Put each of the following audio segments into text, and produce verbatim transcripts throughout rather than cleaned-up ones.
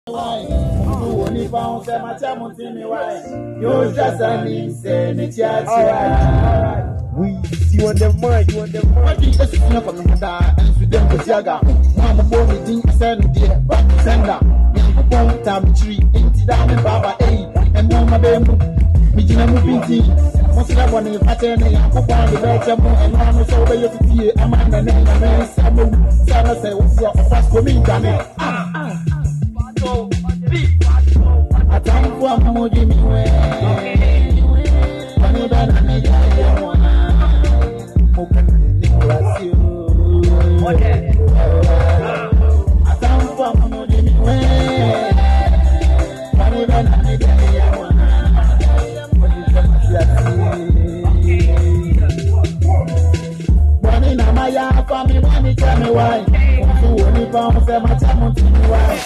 Why? Only found some attempt in me. Why? You just a means and it's your we see on the mind, you on the mind. I think that's enough of them that and with them to Jaga. Mama boy, me think send dear, but sender. Young people, time tree, empty down in Baba A. And Mama Bamboo, Mijina Mupinti. Most of one in pattern, young people on the bed, and I'm so way to see a man and a man. Samu, Sana say, what's your first coming, Danny? Ah, ah. I thank for Moji me way. When you done a nigga, I want open you. I thank for Moji me way. When you done a nigga, I want Bonnie na maya for me, money tell me why. So only found say my time to me why.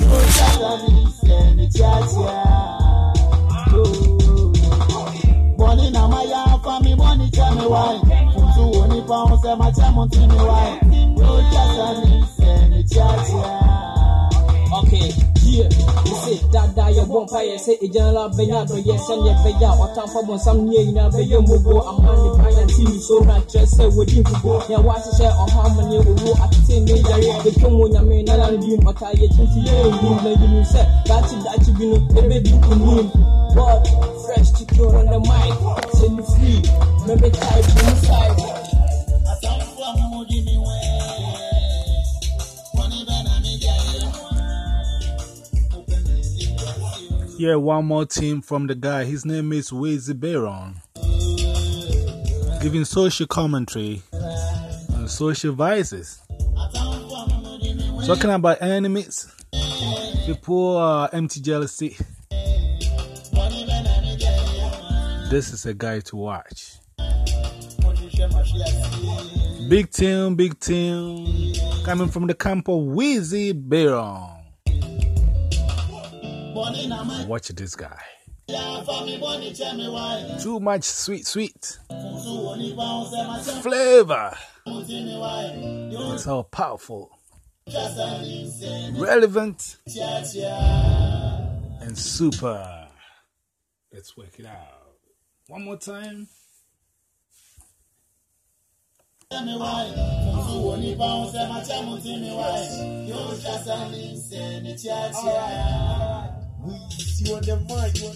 Bonnie na maya for me, money tell me why. So only found say my time to me why. Okay, yeah, you say that that you won't pay, say a general Benado, yes, and yet Beya, or Tampa, some year in a Beya Mugo, a money by and see so much, just say what you go. Yeah, what to share or how many will at the same day, the Tomo Yamin, and you, but I get to see you, you said that's it, that you know, the baby can mean. But fresh to cure on the mic, send you free, maybe type inside. I don't want more give me way. Yeah, one more team from the guy. His name is Weezy Bayron. Giving social commentary on social vices. Talking about enemies, people are empty jealousy. This is a guy to watch. Big team, big team. Coming from the camp of Weezy Bayron. Watch this guy. Too much sweet, sweet flavor. It's so powerful, relevant, and super. Let's work it out. One more time. We see on the mind, you on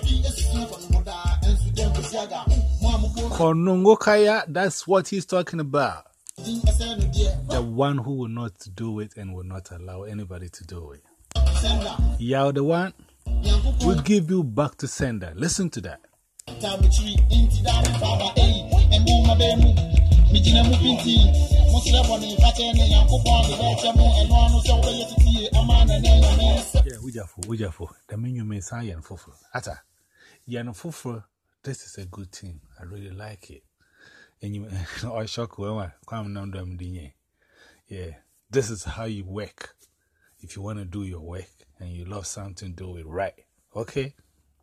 the mind. Konongokaya, that's what he's talking about. The one who will not do it and will not allow anybody to do it. You're the one will give you back to sender. Listen to that. Yeah, Wujafo, Wujafo. The menu may say Yan Fofo. Ata, Yan Fofo, this is a good team. I really like it. And you, I shock when come down them dingy. Yeah, this is how you work. If you want to do your work and you love something, do it right. Okay?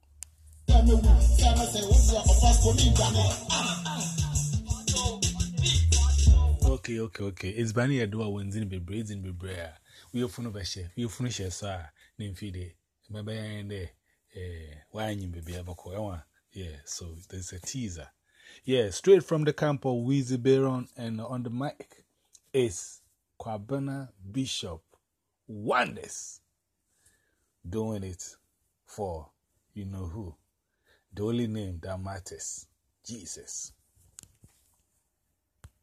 Okay, okay, okay. It's Bani Adua wins in be braids in be brea. We are full of a chef. We are finish a sa, name feed. Maybe I ain't there. Eh, why you be a bako? Yeah, so there's a teaser. Yeah, straight from the camp of Weezy Bayron, and on the mic is Kwabena Bishop Wonders. Doing it for you know who. The only name that matters, Jesus.